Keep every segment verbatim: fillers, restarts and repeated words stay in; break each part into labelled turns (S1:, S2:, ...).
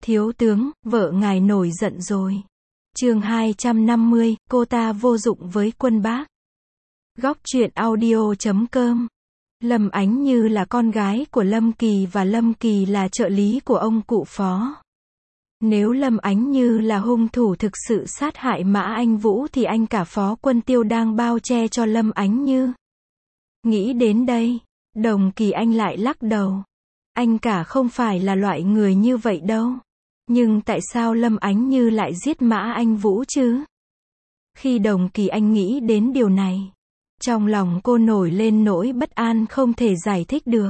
S1: Thiếu tướng, vợ ngài nổi giận rồi. Chương hai trăm năm mươi, cô ta vô dụng với Quân Bác. Góc truyện audio chấm com. Lâm Ánh Như là con gái của Lâm Kỳ và Lâm Kỳ là trợ lý của ông cụ Phó. Nếu Lâm Ánh Như là hung thủ thực sự sát hại Mã Anh Vũ thì anh cả Phó Quân Tiêu đang bao che cho Lâm Ánh Như. Nghĩ đến đây, Đồng Kỳ Anh lại lắc đầu. Anh cả không phải là loại người như vậy đâu. Nhưng tại sao Lâm Ánh Như lại giết Mã Anh Vũ chứ? Khi Đồng Kỳ Anh nghĩ đến điều này, trong lòng cô nổi lên nỗi bất an không thể giải thích được.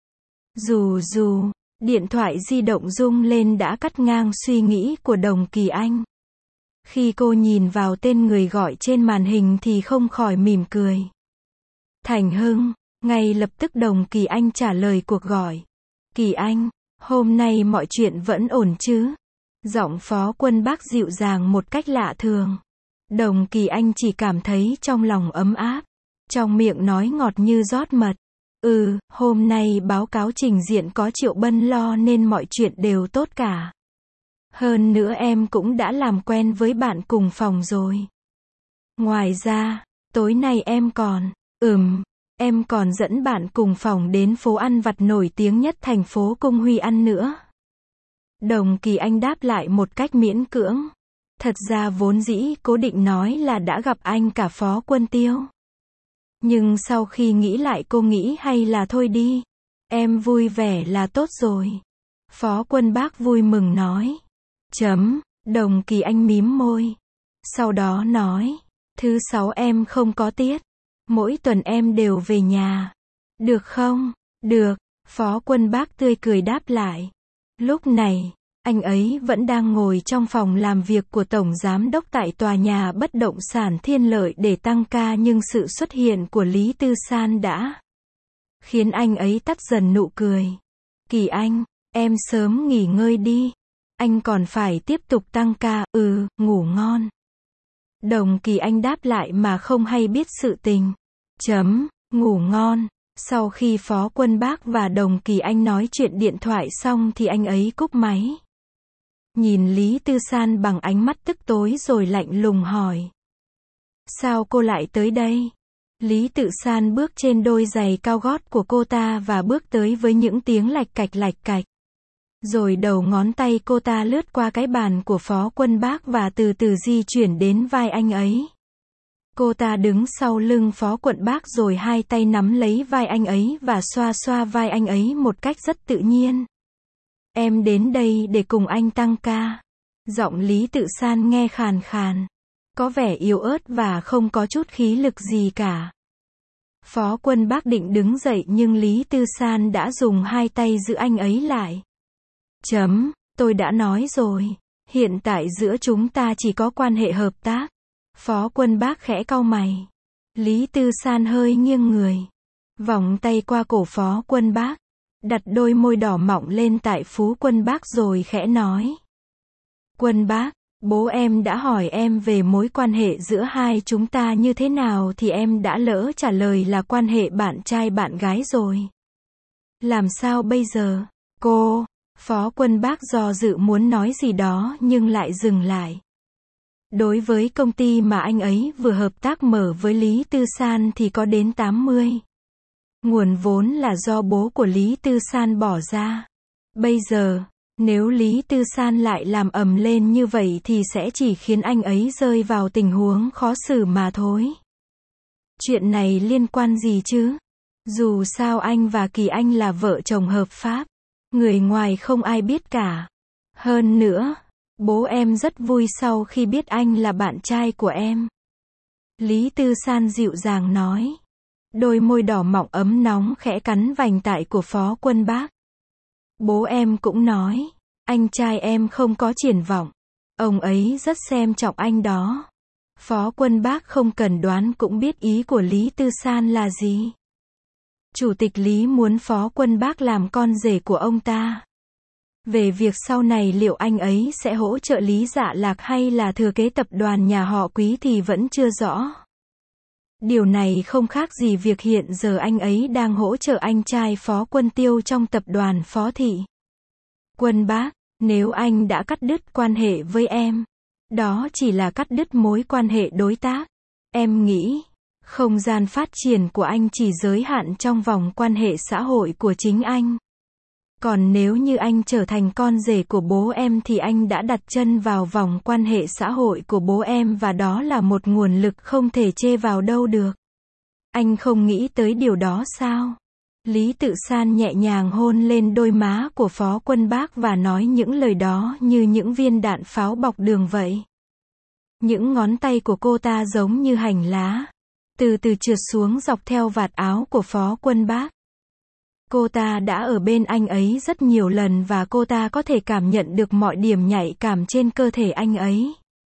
S1: Dù dù, điện thoại di động rung lên đã cắt ngang suy nghĩ của Đồng Kỳ Anh. Khi cô nhìn vào tên người gọi trên màn hình thì không khỏi mỉm cười. Thành Hưng, ngay lập tức Đồng Kỳ Anh trả lời cuộc gọi. Kỳ Anh, hôm nay mọi chuyện vẫn ổn chứ? Giọng Phó Quân Bác dịu dàng một cách lạ thường. Đồng Kỳ Anh chỉ cảm thấy trong lòng ấm áp. Trong miệng nói ngọt như rót mật. Ừ, hôm nay báo cáo trình diện có Triệu Bân lo nên mọi chuyện đều tốt cả. Hơn nữa em cũng đã làm quen với bạn cùng phòng rồi. Ngoài ra, tối nay em còn, ừm, em còn dẫn bạn cùng phòng đến phố ăn vặt nổi tiếng nhất thành phố Cung Huy ăn nữa. Đồng Kỳ Anh đáp lại một cách miễn cưỡng. Thật ra vốn dĩ cố định nói là đã gặp anh cả Phó Quân Tiêu. Nhưng sau khi nghĩ lại cô nghĩ hay là thôi đi. Em vui vẻ là tốt rồi. Phó Quân Bác vui mừng nói. Chấm, Đồng Kỳ Anh mím môi. Sau đó nói. Thứ sáu em không có tiết. Mỗi tuần em đều về nhà. Được không? Được. Phó Quân Bác tươi cười đáp lại. Lúc này, anh ấy vẫn đang ngồi trong phòng làm việc của Tổng Giám đốc tại tòa nhà bất động sản Thiên Lợi để tăng ca, nhưng sự xuất hiện của Lý Tư San đã khiến anh ấy tắt dần nụ cười. Kỳ Anh, em sớm nghỉ ngơi đi. Anh còn phải tiếp tục tăng ca, ừ, ngủ ngon. Đồng Kỳ Anh đáp lại mà không hay biết sự tình. Chấm, ngủ ngon. Sau khi Phó Quân Bác và Đồng Kỳ Anh nói chuyện điện thoại xong thì anh ấy cúp máy. Nhìn Lý Tư San bằng ánh mắt tức tối rồi lạnh lùng hỏi. Sao cô lại tới đây? Lý Tự San bước trên đôi giày cao gót của cô ta và bước tới với những tiếng lạch cạch lạch cạch. Rồi đầu ngón tay cô ta lướt qua cái bàn của Phó Quân Bác và từ từ di chuyển đến vai anh ấy. Cô ta đứng sau lưng Phó Quân Bác rồi hai tay nắm lấy vai anh ấy và xoa xoa vai anh ấy một cách rất tự nhiên. Em đến đây để cùng anh tăng ca. Giọng Lý Tự San nghe khàn khàn. Có vẻ yếu ớt và không có chút khí lực gì cả. Phó Quân Bác định đứng dậy nhưng Lý Tư San đã dùng hai tay giữ anh ấy lại. Chấm, tôi đã nói rồi. Hiện tại giữa chúng ta chỉ có quan hệ hợp tác. Phó Quân Bác khẽ cau mày. Lý Tư San hơi nghiêng người. Vòng tay qua cổ Phó Quân Bác. Đặt đôi môi đỏ mọng lên tại Phú Quân Bác rồi khẽ nói. Quân Bác, bố em đã hỏi em về mối quan hệ giữa hai chúng ta như thế nào thì em đã lỡ trả lời là quan hệ bạn trai bạn gái rồi. Làm sao bây giờ? Cô, Phó Quân Bác do dự muốn nói gì đó nhưng lại dừng lại. Đối với công ty mà anh ấy vừa hợp tác mở với Lý Tư San thì có đến tám mươi. Nguồn vốn là do bố của Lý Tư San bỏ ra. Bây giờ, nếu Lý Tư San lại làm ầm lên như vậy thì sẽ chỉ khiến anh ấy rơi vào tình huống khó xử mà thôi. Chuyện này liên quan gì chứ? Dù sao anh và Kỳ Anh là vợ chồng hợp pháp. Người ngoài không ai biết cả. Hơn nữa, bố em rất vui sau khi biết anh là bạn trai của em. Lý Tư San dịu dàng nói. Đôi môi đỏ mọng ấm nóng khẽ cắn vành tai của Phó Quân Bác. Bố em cũng nói, anh trai em không có triển vọng. Ông ấy rất xem trọng anh đó. Phó Quân Bác không cần đoán cũng biết ý của Lý Tư San là gì. Chủ tịch Lý muốn Phó Quân Bác làm con rể của ông ta. Về việc sau này liệu anh ấy sẽ hỗ trợ Lý Dạ Lạc hay là thừa kế tập đoàn nhà họ Quý thì vẫn chưa rõ. Điều này không khác gì việc hiện giờ anh ấy đang hỗ trợ anh trai Phó Quân Tiêu trong tập đoàn Phó Thị. Quân Bác, Nếu anh đã cắt đứt quan hệ với em, đó chỉ là cắt đứt mối quan hệ đối tác. Em nghĩ, không gian phát triển của anh chỉ giới hạn trong vòng quan hệ xã hội của chính anh. Còn nếu như anh trở thành con rể của bố em thì anh đã đặt chân vào vòng quan hệ xã hội của bố em và đó là một nguồn lực không thể chê vào đâu được. Anh không nghĩ tới điều đó sao? Lý Tự San nhẹ nhàng hôn lên đôi má của Phó Quân Bác và nói những lời đó như những viên đạn pháo bọc đường vậy. Những ngón tay của cô ta giống như hành lá, từ từ trượt xuống dọc theo vạt áo của Phó Quân Bác. Cô ta đã ở bên anh ấy rất nhiều lần và cô ta có thể cảm nhận được mọi điểm nhạy cảm trên cơ thể anh ấy.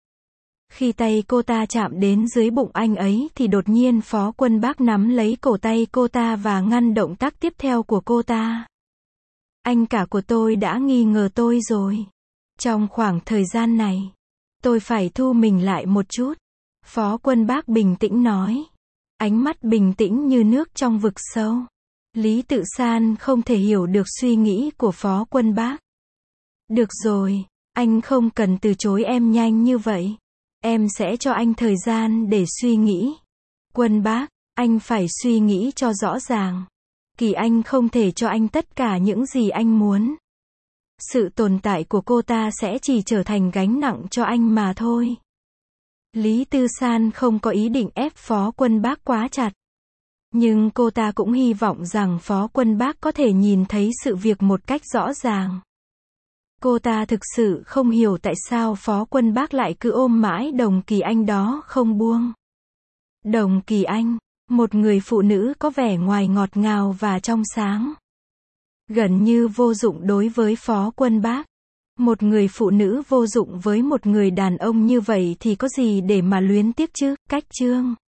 S1: Khi tay cô ta chạm đến dưới bụng anh ấy thì đột nhiên Phó Quân Bác nắm lấy cổ tay cô ta và ngăn động tác tiếp theo của cô ta. Anh cả của tôi đã nghi ngờ tôi rồi. Trong khoảng thời gian này, tôi phải thu mình lại một chút. Phó Quân Bác bình tĩnh nói. Ánh mắt bình tĩnh như nước trong vực sâu. Lý Tự San không thể hiểu được suy nghĩ của Phó Quân Bác. Được rồi, anh không cần từ chối em nhanh như vậy. Em sẽ cho anh thời gian để suy nghĩ. Quân Bác, anh phải suy nghĩ cho rõ ràng. Kỳ Anh không thể cho anh tất cả những gì anh muốn. Sự tồn tại của cô ta sẽ chỉ trở thành gánh nặng cho anh mà thôi. Lý Tư San không có ý định ép Phó Quân Bác quá chặt. Nhưng cô ta cũng hy vọng rằng Phó Quân Bác có thể nhìn thấy sự việc một cách rõ ràng. Cô ta thực sự không hiểu tại sao Phó Quân Bác lại cứ ôm mãi Đồng Kỳ Anh đó không buông. Đồng Kỳ Anh, một người phụ nữ có vẻ ngoài ngọt ngào và trong sáng. Gần như vô dụng đối với Phó Quân Bác. Một người phụ nữ vô dụng với một người đàn ông như vậy thì có gì để mà luyến tiếc chứ? Cách chương